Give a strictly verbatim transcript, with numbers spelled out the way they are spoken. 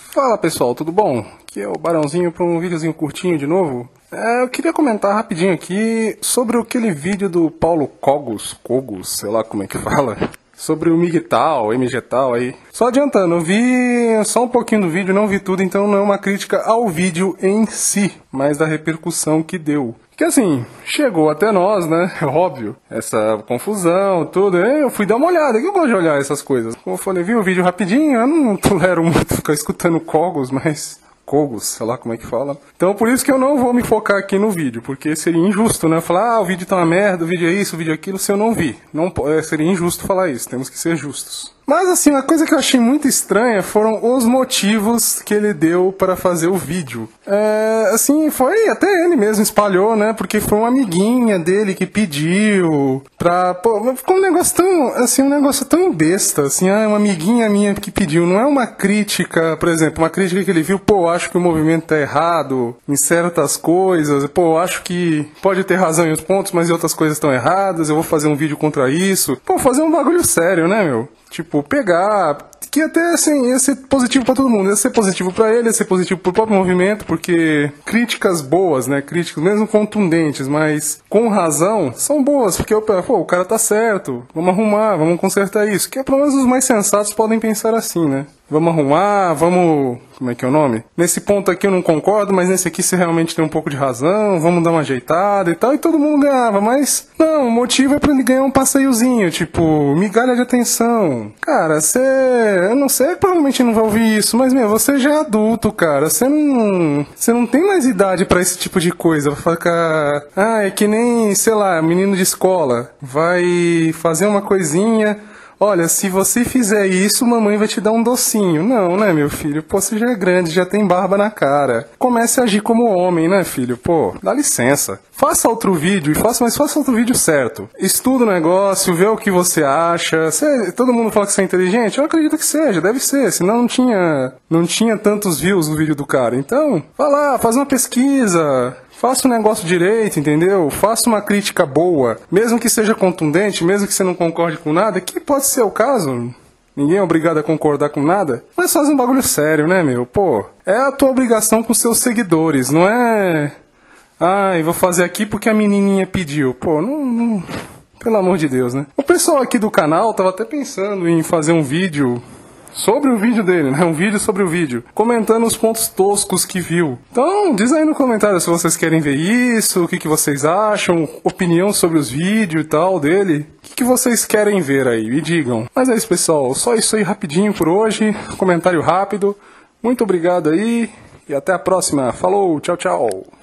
Fala pessoal, tudo bom? Aqui é o Barãozinho para um videozinho curtinho de novo. É, eu queria comentar rapidinho aqui sobre aquele vídeo do Paulo Cogos, Cogos, sei lá como é que fala, sobre o Migtal, M G tal aí. Só adiantando, eu vi só um pouquinho do vídeo, não vi tudo, então não é uma crítica ao vídeo em si, mas da repercussão que deu. Que assim, chegou até nós, né? É óbvio. Essa confusão, tudo. Eu fui dar uma olhada, que eu gosto de olhar essas coisas. Como eu falei, vi o vídeo rapidinho, eu não tolero muito ficar escutando Cogos, mas... Cogos, sei lá como é que fala. Então por isso que eu não vou me focar aqui no vídeo, porque seria injusto, né? Falar, ah, o vídeo tá uma merda, o vídeo é isso, o vídeo é aquilo, se eu não vi. Não, é, seria injusto falar isso, temos que ser justos. Mas assim, uma coisa que eu achei muito estranha foram os motivos que ele deu para fazer o vídeo. É, assim, foi, até ele mesmo espalhou, né? Porque foi uma amiguinha dele que pediu pra... Pô, ficou um negócio tão, assim, um negócio tão besta, assim, ah, uma amiguinha minha que pediu. Não é uma crítica, por exemplo, uma crítica que ele viu, pô, acho que o movimento tá errado em certas coisas, pô, acho que pode ter razão em outros pontos, mas em outras coisas estão erradas, eu vou fazer um vídeo contra isso. Pô, fazer um bagulho sério, né, meu? Tipo, pegar, que até assim, ia ser positivo pra todo mundo, ia ser positivo pra ele, ia ser positivo pro próprio movimento, porque críticas boas, né, críticas mesmo contundentes, mas com razão, são boas, porque pô, o cara tá certo, vamos arrumar, vamos consertar isso, que é pelo menos os mais sensatos podem pensar assim, né. Vamos arrumar, vamos... Como é que é o nome? Nesse ponto aqui eu não concordo, mas nesse aqui você realmente tem um pouco de razão, vamos dar uma ajeitada e tal, e todo mundo ganhava, mas... Não, o motivo é pra ele ganhar um passeiozinho, tipo, migalha de atenção. Cara, você... Eu não sei, provavelmente não vai ouvir isso, mas, meu, você já é adulto, cara, você não... Você não tem mais idade pra esse tipo de coisa, pra ficar... Ah, é que nem, sei lá, menino de escola, vai fazer uma coisinha... Olha, se você fizer isso, mamãe vai te dar um docinho. Não, né, meu filho? Pô, você já é grande, já tem barba na cara. Comece a agir como homem, né, filho? Pô, dá licença. Faça outro vídeo, e faça, mas faça outro vídeo certo. Estuda o negócio, vê o que você acha. Você, todo mundo fala que você é inteligente? Eu acredito que seja, deve ser. Senão não tinha, não tinha tantos views no vídeo do cara. Então, vai lá, faz uma pesquisa. Faça o negócio direito, entendeu? Faça uma crítica boa, mesmo que seja contundente, mesmo que você não concorde com nada, que pode ser o caso, ninguém é obrigado a concordar com nada, mas faz um bagulho sério, né, meu? Pô, é a tua obrigação com seus seguidores, não é... Ai, vou fazer aqui porque a menininha pediu. Pô, não... não... Pelo amor de Deus, né? O pessoal aqui do canal tava até pensando em fazer um vídeo... sobre o vídeo dele, né? Um vídeo sobre o vídeo, comentando os pontos toscos que viu. Então, diz aí no comentário se vocês querem ver isso, o que, que vocês acham, opinião sobre os vídeos e tal dele. O que, que vocês querem ver aí? Me digam. Mas é isso, pessoal. Só isso aí rapidinho por hoje. Comentário rápido. Muito obrigado aí e até a próxima. Falou, tchau, tchau.